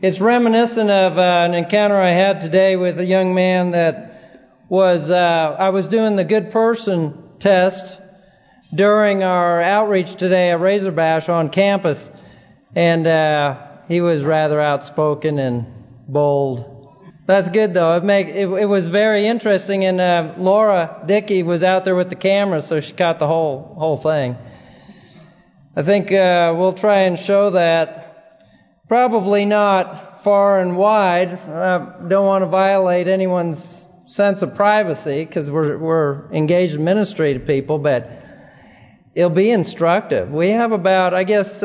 It's reminiscent of an encounter I had today with a young man that was, I was doing the good person test during our outreach today at Razor Bash on campus. And he was rather outspoken and bold. That's good, though. It was very interesting, and Laura Dickey was out there with the camera, so she caught the whole thing. I think we'll try and show that. Probably not far and wide. Don't want to violate anyone's sense of privacy because we're engaged in ministry to people, but it'll be instructive. We have about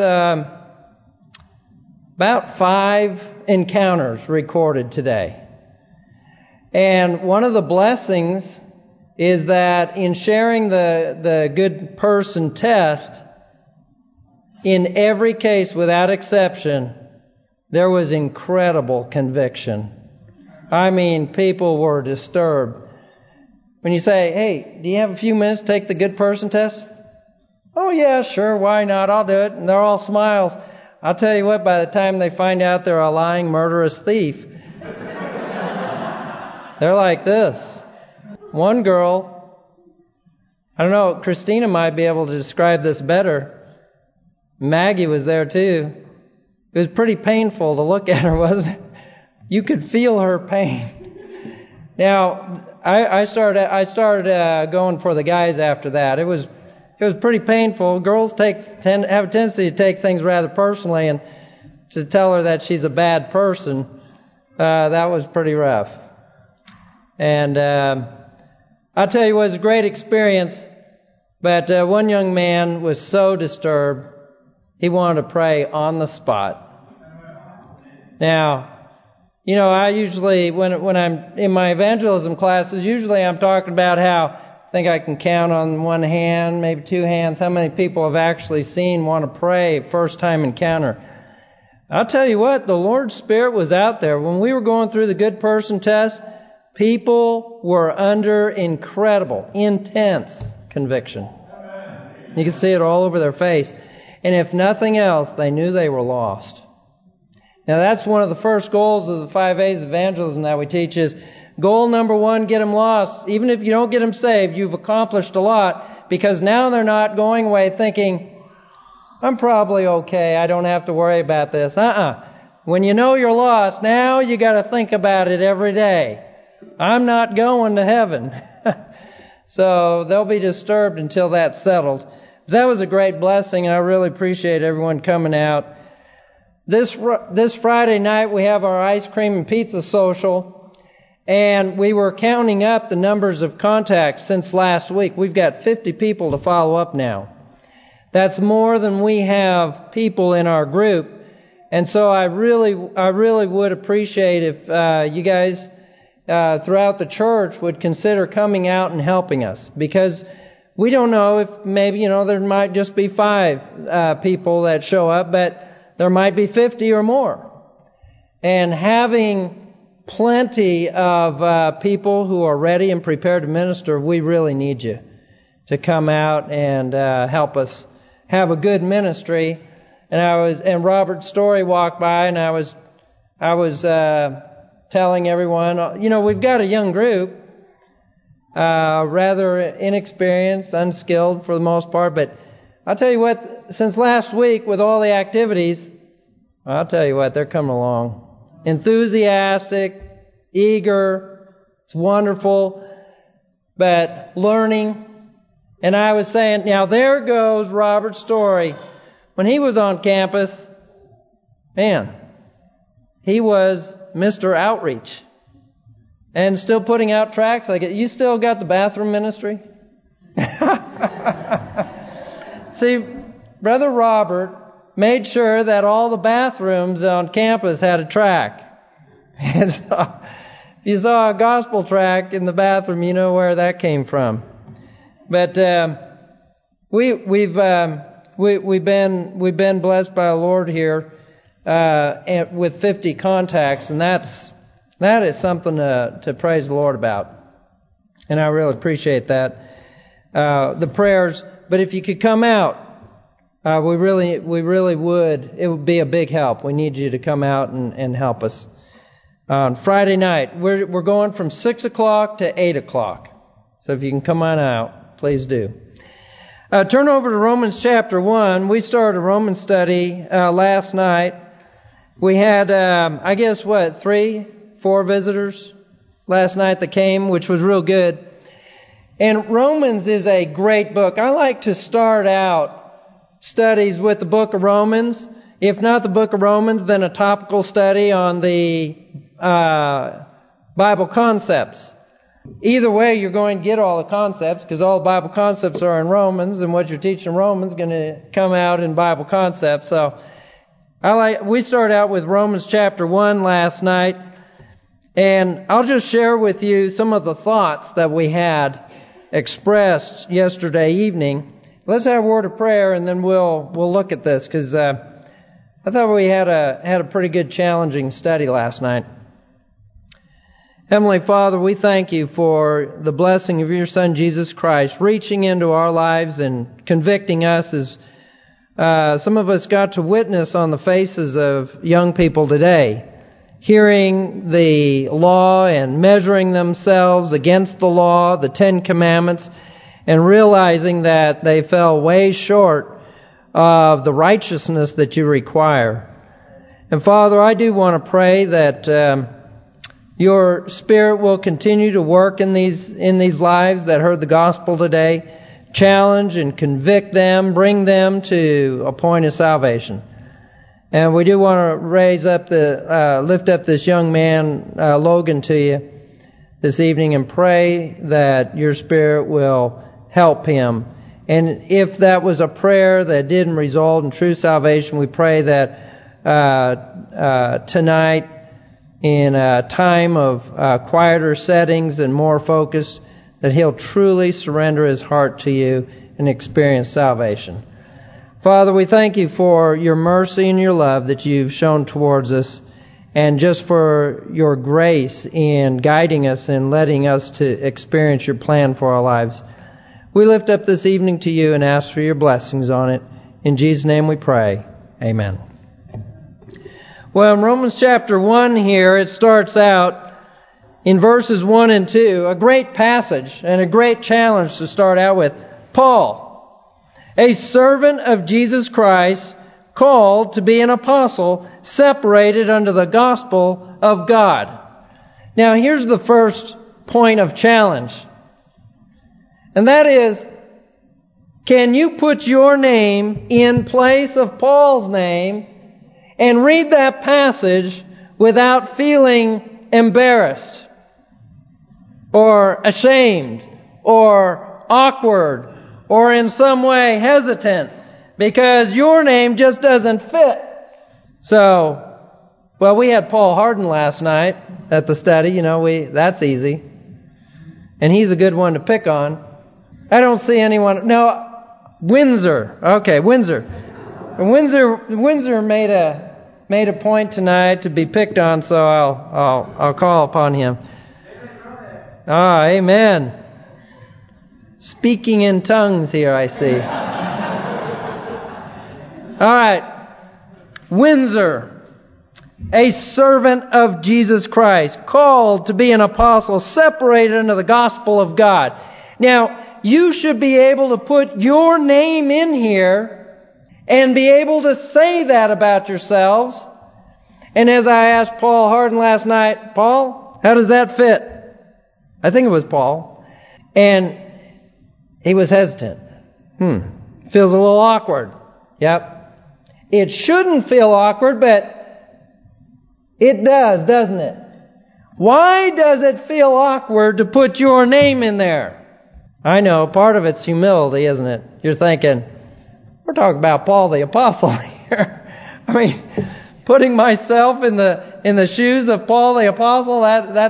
5 encounters recorded today. And one of the blessings is that in sharing the good person test, in every case without exception, there was incredible conviction. I mean, people were disturbed. When you say, hey, do you have a few minutes to take the good person test? Oh yeah, sure, why not? I'll do it. And they're all smiles. I'll tell you what, by the time they find out they're a lying, murderous thief, they're like this. One girl, I don't know, Christina might be able to describe this better. Maggie was there too. It was pretty painful to look at her, wasn't it? You could feel her pain. Now, I started going for the guys after that. It was pretty painful. Girls have a tendency to take things rather personally, and to tell her that she's a bad person, that was pretty rough. And I'll tell you, it was a great experience, but one young man was so disturbed, he wanted to pray on the spot. Now, you know, I usually, when I'm in my evangelism classes, usually I'm talking about how I think I can count on one hand, maybe 2 hands, how many people have actually seen want to pray first time encounter. I'll tell you what, the Lord's Spirit was out there. When we were going through the good person test, people were under incredible, intense conviction. You could see it all over their face. And if nothing else, they knew they were lost. Now that's one of the first goals of the 5 A's of evangelism that we teach is, goal number 1, get them lost. Even if you don't get them saved, you've accomplished a lot, because now they're not going away thinking, I'm probably okay, I don't have to worry about this. When you know you're lost, now you got to think about it every day. I'm not going to heaven. So they'll be disturbed until that's settled. That was a great blessing, and I really appreciate everyone coming out. This Friday night we have our ice cream and pizza social, and we were counting up the numbers of contacts since last week. We've got 50 people to follow up now. That's more than we have people in our group, and so I really would appreciate if you guys throughout the church would consider coming out and helping us, because we don't know if maybe, there might just be 5 people that show up, but there might be 50 or more. And having plenty of people who are ready and prepared to minister, we really need you to come out and help us have a good ministry. And Robert Story walked by, and I was telling everyone, we've got a young group, rather inexperienced, unskilled for the most part, but I'll tell you what, since last week with all the activities, I'll tell you what, they're coming along. Enthusiastic, eager, it's wonderful, but learning. And I was saying, now there goes Robert Story. When he was on campus, man, he was Mr. Outreach. And still putting out tracts like it. You still got the bathroom ministry? See, Brother Robert made sure that all the bathrooms on campus had a tract. And so, if you saw a gospel tract in the bathroom, you know where that came from. But we've been blessed by the Lord here with 50 contacts, and that is something to praise the Lord about. And I really appreciate that. The prayers. But if you could come out, We really would. It would be a big help. We need you to come out and help us. On Friday night, we're going from 6 o'clock to 8 o'clock. So if you can come on out, please do. Turn over to Romans chapter 1. We started a Romans study last night. We had, 3-4 visitors last night that came, which was real good. And Romans is a great book. I like to start out studies with the book of Romans. If not the book of Romans, then a topical study on the Bible concepts. Either way, you're going to get all the concepts, because all the Bible concepts are in Romans, and what you're teaching in Romans is going to come out in Bible concepts. So we started out with Romans chapter 1 last night, and I'll just share with you some of the thoughts that we had expressed yesterday evening. Let's have a word of prayer, and then we'll look at this, because I thought we had a pretty good challenging study last night. Heavenly Father, we thank you for the blessing of your Son Jesus Christ reaching into our lives and convicting us, as some of us got to witness on the faces of young people today, hearing the law and measuring themselves against the law, the 10 Commandments, and realizing that they fell way short of the righteousness that you require. And Father, I do want to pray that your Spirit will continue to work in these lives that heard the gospel today, challenge and convict them, bring them to a point of salvation. And we do want to lift up this young man, Logan, to you this evening, and pray that your Spirit will help him. And if that was a prayer that didn't result in true salvation, we pray that tonight, in a time of quieter settings and more focused, that he'll truly surrender his heart to you and experience salvation. Father, we thank you for your mercy and your love that you've shown towards us, and just for your grace in guiding us and letting us to experience your plan for our lives. We lift up this evening to you and ask for your blessings on it. In Jesus' name we pray. Amen. Well, in Romans chapter 1 here, it starts out in verses 1 and 2, a great passage and a great challenge to start out with. Paul, a servant of Jesus Christ, called to be an apostle, separated unto the gospel of God. Now, here's the first point of challenge. And that is, can you put your name in place of Paul's name and read that passage without feeling embarrassed or ashamed or awkward or in some way hesitant because your name just doesn't fit? So, well, we had Paul Harden last night at the study. That's easy. And he's a good one to pick on. I don't see anyone. No, Windsor. Okay, Windsor. And Windsor made a point tonight to be picked on, so I'll call upon him. Amen. Speaking in tongues here, I see. All right, Windsor, a servant of Jesus Christ, called to be an apostle, separated unto the gospel of God. Now, you should be able to put your name in here and be able to say that about yourselves. And as I asked Paul Harden last night, Paul, how does that fit? I think it was Paul. And he was hesitant. Feels a little awkward. Yep. It shouldn't feel awkward, but it does, doesn't it? Why does it feel awkward to put your name in there? I know, part of it's humility, isn't it? You're thinking, we're talking about Paul the Apostle here. I mean, putting myself in the shoes of Paul the Apostle,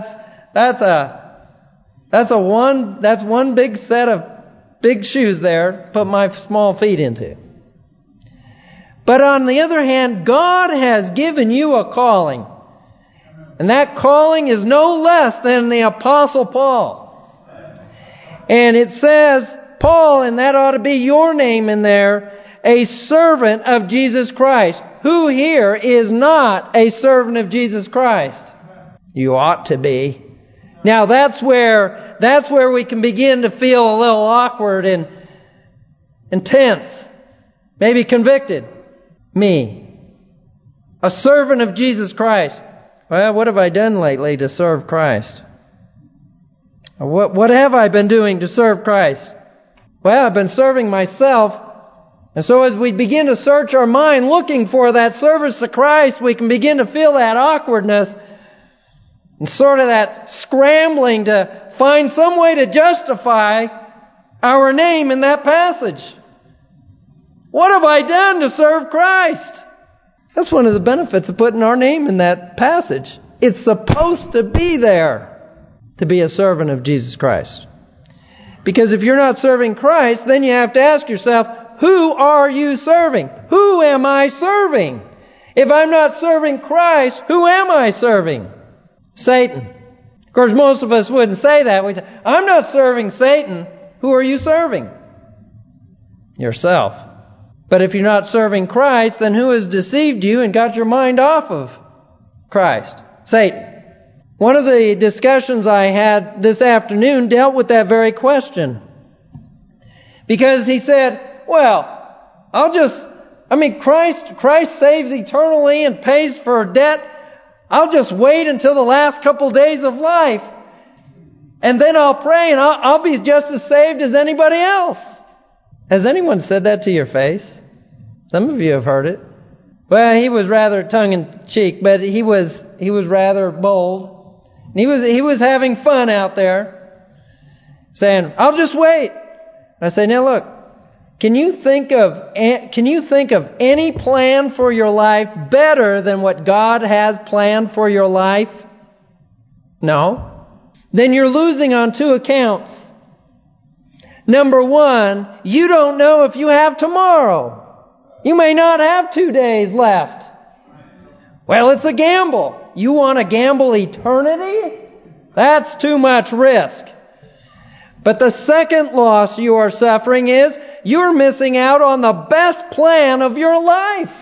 that's one big set of big shoes there, put my small feet into. But on the other hand, God has given you a calling. And that calling is no less than the Apostle Paul. And it says, Paul, and that ought to be your name in there, a servant of Jesus Christ. Who here is not a servant of Jesus Christ? You ought to be. Now that's where we can begin to feel a little awkward and tense, maybe convicted. Me, a servant of Jesus Christ. Well, what have I done lately to serve Christ? What have I been doing to serve Christ? Well, I've been serving myself. And so as we begin to search our mind looking for that service to Christ, we can begin to feel that awkwardness and sort of that scrambling to find some way to justify our name in that passage. What have I done to serve Christ? That's one of the benefits of putting our name in that passage. It's supposed to be there to be a servant of Jesus Christ. Because if you're not serving Christ, then you have to ask yourself, who are you serving? Who am I serving? If I'm not serving Christ, who am I serving? Satan. Of course, most of us wouldn't say that. We say, I'm not serving Satan. Who are you serving? Yourself. But if you're not serving Christ, then who has deceived you and got your mind off of Christ? Satan. One of the discussions I had this afternoon dealt with that very question. Because he said, well, Christ saves eternally and pays for debt. I'll just wait until the last couple days of life. And then I'll pray and I'll be just as saved as anybody else. Has anyone said that to your face? Some of you have heard it. Well, he was rather tongue-in-cheek, but he was rather bold. He was having fun out there, saying, "I'll just wait." I say, "Now look, can you think of any plan for your life better than what God has planned for your life? No. Then you're losing on two accounts. Number one, you don't know if you have tomorrow. You may not have 2 days left. Well, it's a gamble. You want to gamble eternity? That's too much risk. But the second loss you are suffering is you're missing out on the best plan of your life.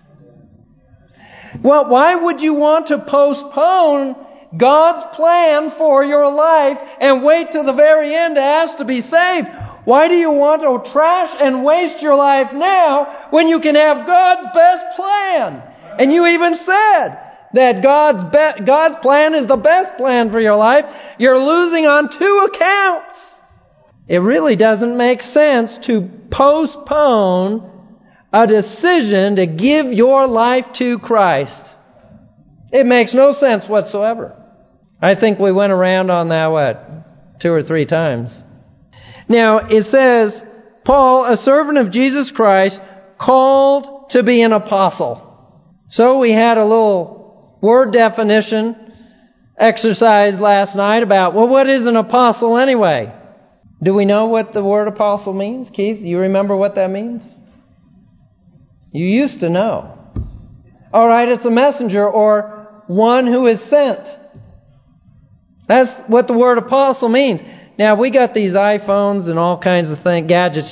Well, why would you want to postpone God's plan for your life and wait till the very end to ask to be saved? Why do you want to trash and waste your life now when you can have God's best plan? And you even said that God's plan is the best plan for your life. You're losing on two accounts. It really doesn't make sense to postpone a decision to give your life to Christ. It makes no sense whatsoever. I think we went around on that, 2 or 3 times. Now, it says, Paul, a servant of Jesus Christ, called to be an apostle. So we had a little word definition exercise last night about, well, what is an apostle anyway? Do we know what the word apostle means? Keith, you remember what that means? You used to know. All right, it's a messenger or one who is sent. That's what the word apostle means. Now, we got these iPhones and all kinds of gadgets,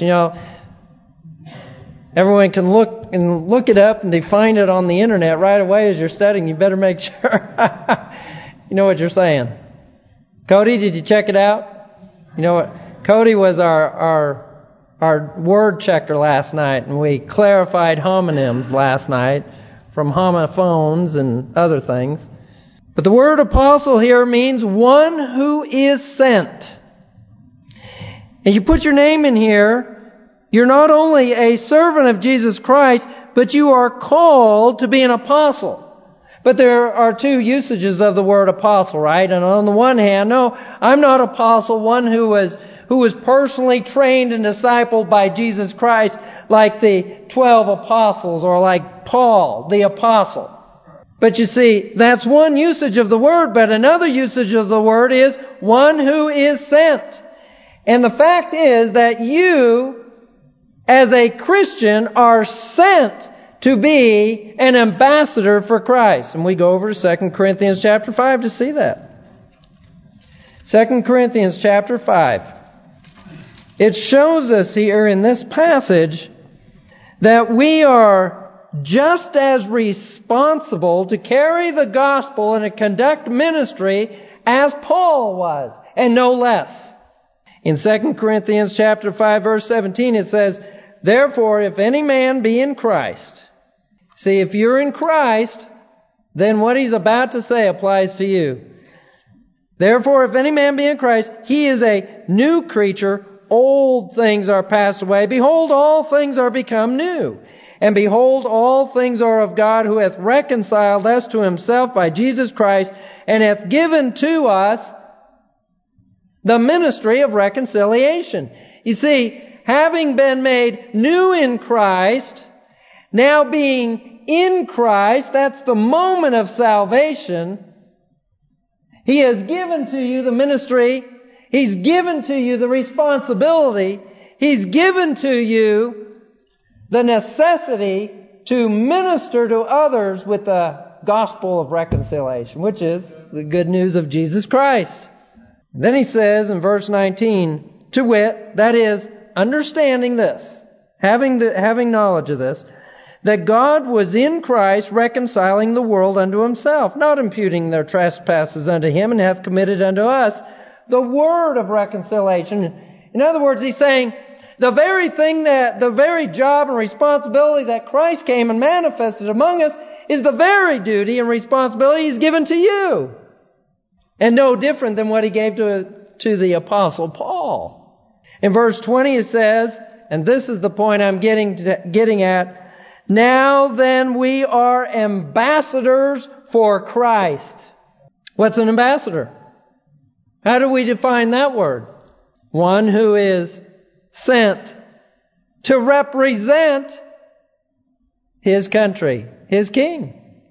Everyone can look it up and define it on the internet right away as you're studying. You better make sure you know what you're saying. Cody, did you check it out? You know what? Cody was our word checker last night, and we clarified homonyms last night from homophones and other things. But the word apostle here means one who is sent. And you put your name in here, you're not only a servant of Jesus Christ, but you are called to be an apostle. But there are two usages of the word apostle, right? And on the one hand, no, I'm not apostle, one who was personally trained and discipled by Jesus Christ, like the 12 apostles or like Paul, the apostle. But you see, that's one usage of the word, but another usage of the word is one who is sent. And the fact is that you, as a Christian, are sent to be an ambassador for Christ. And we go over to 2 Corinthians chapter 5 to see that. 2 Corinthians chapter 5. It shows us here in this passage that we are just as responsible to carry the gospel and to conduct ministry as Paul was, and no less. In 2 Corinthians chapter 5, verse 17, it says, "Therefore, if any man be in Christ..." See, if you're in Christ, then what he's about to say applies to you. "Therefore, if any man be in Christ, he is a new creature. Old things are passed away. Behold, all things are become new. And behold, all things are of God, who hath reconciled us to himself by Jesus Christ, and hath given to us the ministry of reconciliation." You see, having been made new in Christ, now being in Christ, that's the moment of salvation. He has given to you the ministry. He's given to you the responsibility. He's given to you the necessity to minister to others with the gospel of reconciliation, which is the good news of Jesus Christ. Then he says in verse 19, to wit, that is, understanding this, having knowledge of this, that God was in Christ reconciling the world unto himself, not imputing their trespasses unto him, and hath committed unto us the word of reconciliation. In other words, he's saying, the very job and responsibility that Christ came and manifested among us is the very duty and responsibility he's given to you. And no different than what he gave to the Apostle Paul. In verse 20 it says, and this is the point I'm getting at, "Now then we are ambassadors for Christ." What's an ambassador? How do we define that word? One who is sent to represent his country, his king.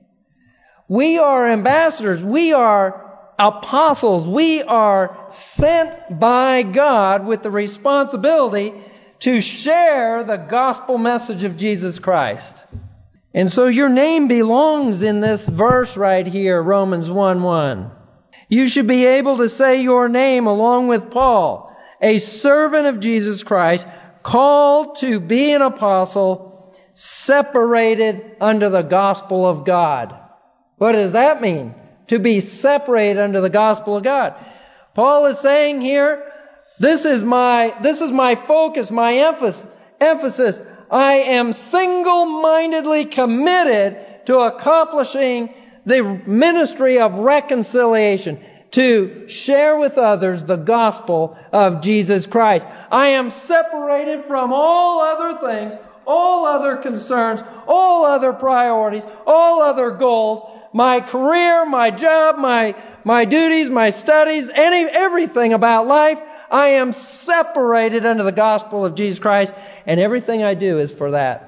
We are ambassadors. We are apostles. We are sent by God with the responsibility to share the gospel message of Jesus Christ. And so your name belongs in this verse right here, Romans 1:1. You should be able to say your name along with Paul, a servant of Jesus Christ, called to be an apostle, separated unto the gospel of God. What does that mean? To be separated unto the gospel of God. Paul is saying here, this is my focus, my emphasis. I am single-mindedly committed to accomplishing the ministry of reconciliation, to share with others the gospel of Jesus Christ. I am separated from all other things, all other concerns, all other priorities, all other goals, my career, my job, my duties, my studies, everything about life. I am separated under the gospel of Jesus Christ, and everything I do is for that.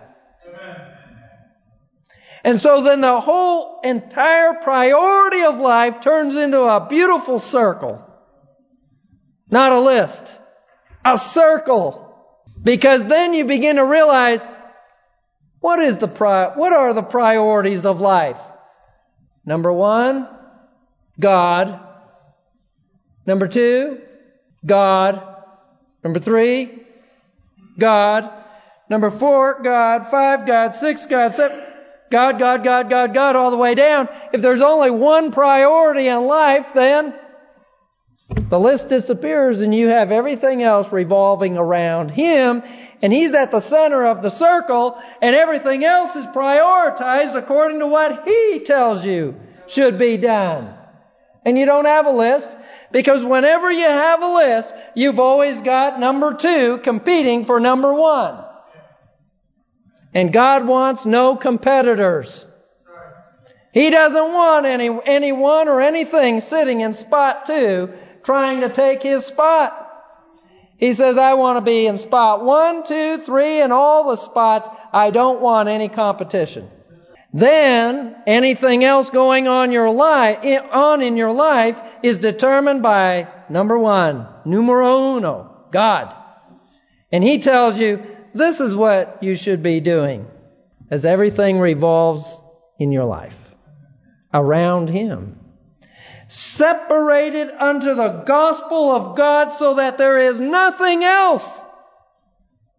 And so then the whole entire priority of life turns into a beautiful circle. Not a list. A circle. Because then you begin to realize, what are the priorities of life? Number 1, God. Number 2, God. Number 3, God. Number 4, God. 5, God. 6, God. 7, God, God, God, God, God, all the way down. If there's only one priority in life, then the list disappears and you have everything else revolving around Him, and He's at the center of the circle, and everything else is prioritized according to what He tells you should be done. And you don't have a list, because whenever you have a list, you've always got number 2 competing for number 1. And God wants no competitors. He doesn't want anyone or anything sitting in spot 2 trying to take His spot. He says, I want to be in spot 1, 2, 3, and all the spots. I don't want any competition. Then anything else going on in your life is determined by number 1, numero uno, God. And He tells you, this is what you should be doing, as everything revolves in your life around Him. Separated unto the gospel of God, so that there is nothing else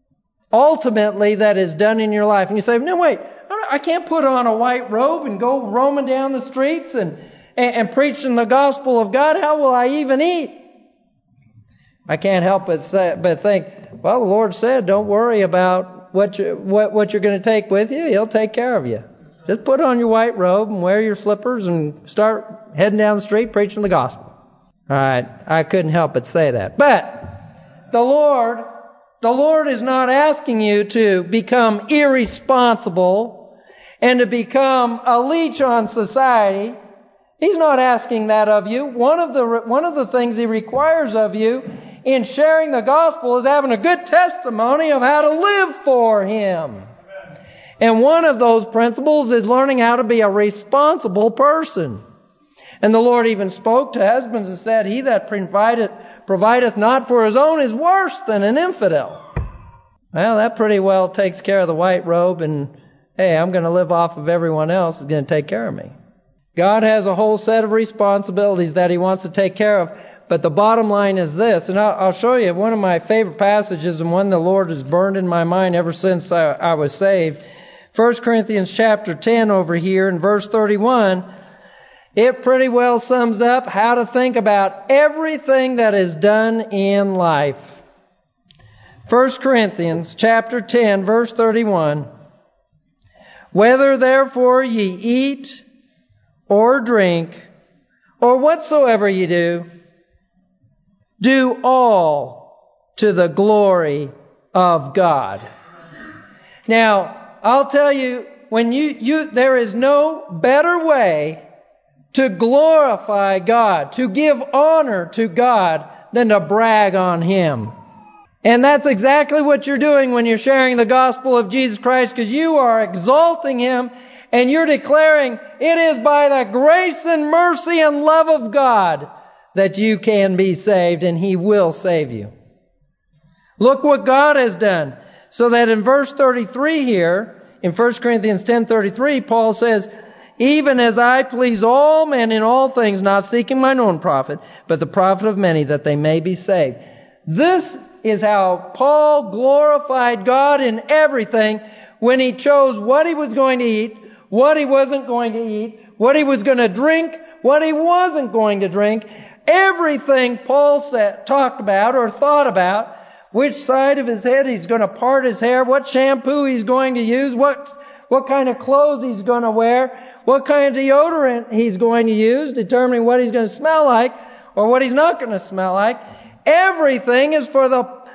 ultimately that is done in your life. And you say, no, wait, I can't put on a white robe and go roaming down the streets and preaching the gospel of God. How will I even eat? I can't help but think, well, the Lord said, don't worry about what you're going to take with you. He'll take care of you. Just put on your white robe and wear your slippers and start heading down the street preaching the gospel. All right, I couldn't help but say that. But the Lord is not asking you to become irresponsible and to become a leech on society. He's not asking that of you. One of the things He requires of you in sharing the gospel is having a good testimony of how to live for Him. And one of those principles is learning how to be a responsible person. And the Lord even spoke to husbands and said, he that provideth not for his own is worse than an infidel. Well, that pretty well takes care of the white robe, and hey, I'm going to live off of everyone else is going to take care of me. God has a whole set of responsibilities that He wants to take care of. But the bottom line is this, and I'll show you one of my favorite passages and one the Lord has burned in my mind ever since I was saved. 1 Corinthians chapter 10 over here in verse 31, it pretty well sums up how to think about everything that is done in life. 1 Corinthians chapter 10 verse 31, whether therefore ye eat or drink or whatsoever ye do all to the glory of God. Now, I'll tell you, when there is no better way to glorify God, to give honor to God, than to brag on Him. And that's exactly what you're doing when you're sharing the gospel of Jesus Christ, because you are exalting Him and you're declaring it is by the grace and mercy and love of God that you can be saved, and He will save you. Look what God has done. So that in verse 33 here, in 1 Corinthians 10:33, Paul says, even as I please all men in all things, not seeking mine own profit, but the profit of many, that they may be saved. This is how Paul glorified God in everything when he chose what he was going to eat, what he wasn't going to eat, what he was going to drink, what he wasn't going to drink. Everything Paul talked about or thought about, which side of his head he's going to part his hair, what shampoo he's going to use, what kind of clothes he's going to wear, what kind of deodorant he's going to use, determining what he's going to smell like or what he's not going to smell like. Everything is for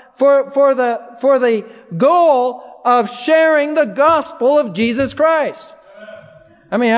the goal of sharing the gospel of Jesus Christ. I mean,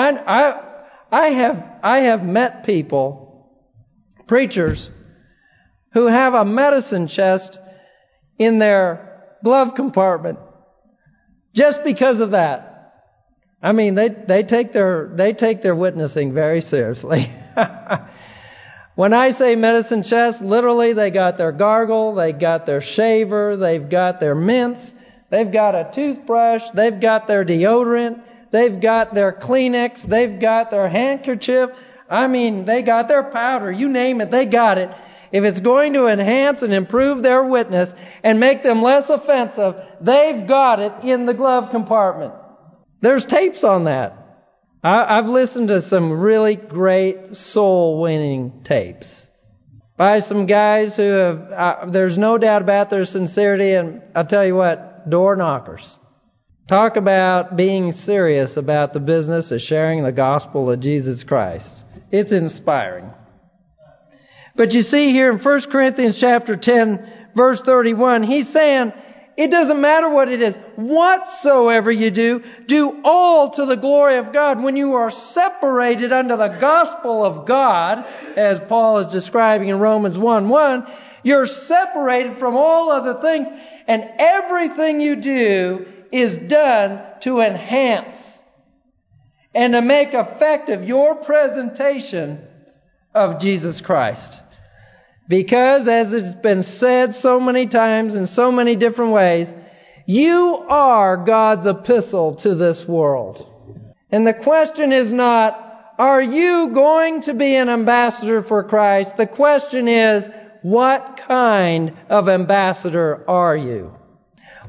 I have met people, preachers, who have a medicine chest in their glove compartment just because of that. I mean, they take their witnessing very seriously. When I say medicine chest, literally they got their gargle, they got their shaver, they've got their mints, they've got a toothbrush, they've got their deodorant, they've got their Kleenex, they've got their handkerchief. I mean, they got their powder, you name it, they got it. If it's going to enhance and improve their witness and make them less offensive, they've got it in the glove compartment. There's tapes on that. I've listened to some really great soul-winning tapes by some guys who have, there's no doubt about their sincerity, and I'll tell you what, door knockers. Talk about being serious about the business of sharing the gospel of Jesus Christ. It's inspiring. But you see here in 1 Corinthians chapter 10, verse 31, he's saying, it doesn't matter what it is. Whatsoever you do all to the glory of God. When you are separated under the gospel of God, as Paul is describing in Romans 1:1, you're separated from all other things, and everything you do is done to enhance and to make effective your presentation of Jesus Christ. Because, as it's been said so many times in so many different ways, you are God's epistle to this world. And the question is not, are you going to be an ambassador for Christ? The question is, what kind of ambassador are you?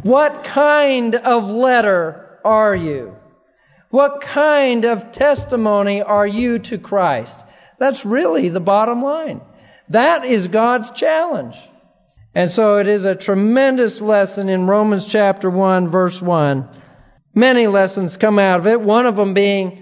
What kind of letter are you? What kind of testimony are you to Christ? That's really the bottom line. That is God's challenge. And so it is a tremendous lesson in Romans chapter 1, verse 1. Many lessons come out of it. One of them being,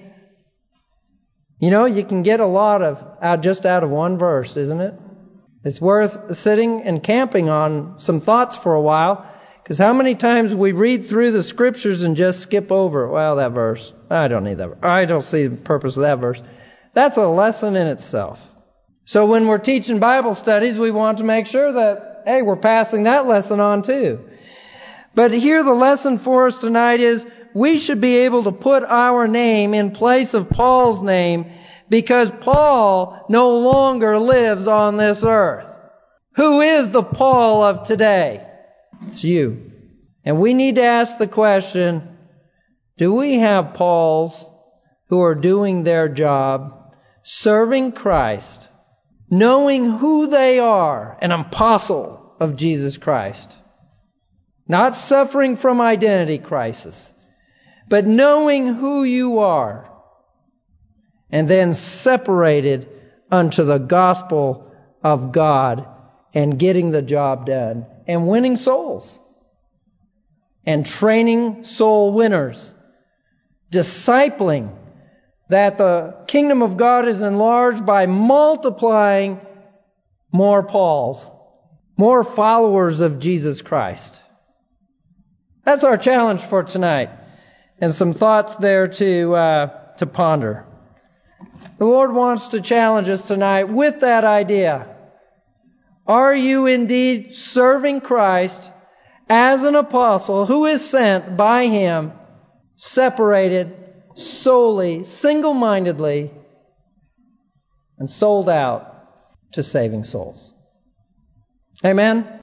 you can get a lot out of one verse, isn't it? It's worth sitting and camping on some thoughts for a while. Because how many times we read through the Scriptures and just skip over, that verse. I don't need that verse. I don't see the purpose of that verse. That's a lesson in itself. So when we're teaching Bible studies, we want to make sure that, we're passing that lesson on too. But here the lesson for us tonight is we should be able to put our name in place of Paul's name because Paul no longer lives on this earth. Who is the Paul of today? It's you. And we need to ask the question, do we have Pauls who are doing their job, serving Christ, knowing who they are, an apostle of Jesus Christ? Not suffering from identity crisis, but knowing who you are, and then separated unto the gospel of God and getting the job done and winning souls and training soul winners, discipling that the kingdom of God is enlarged by multiplying more Pauls, more followers of Jesus Christ. That's our challenge for tonight. And some thoughts there to ponder. The Lord wants to challenge us tonight with that idea. Are you indeed serving Christ as an apostle who is sent by Him, separated, solely, single-mindedly, and sold out to saving souls? Amen?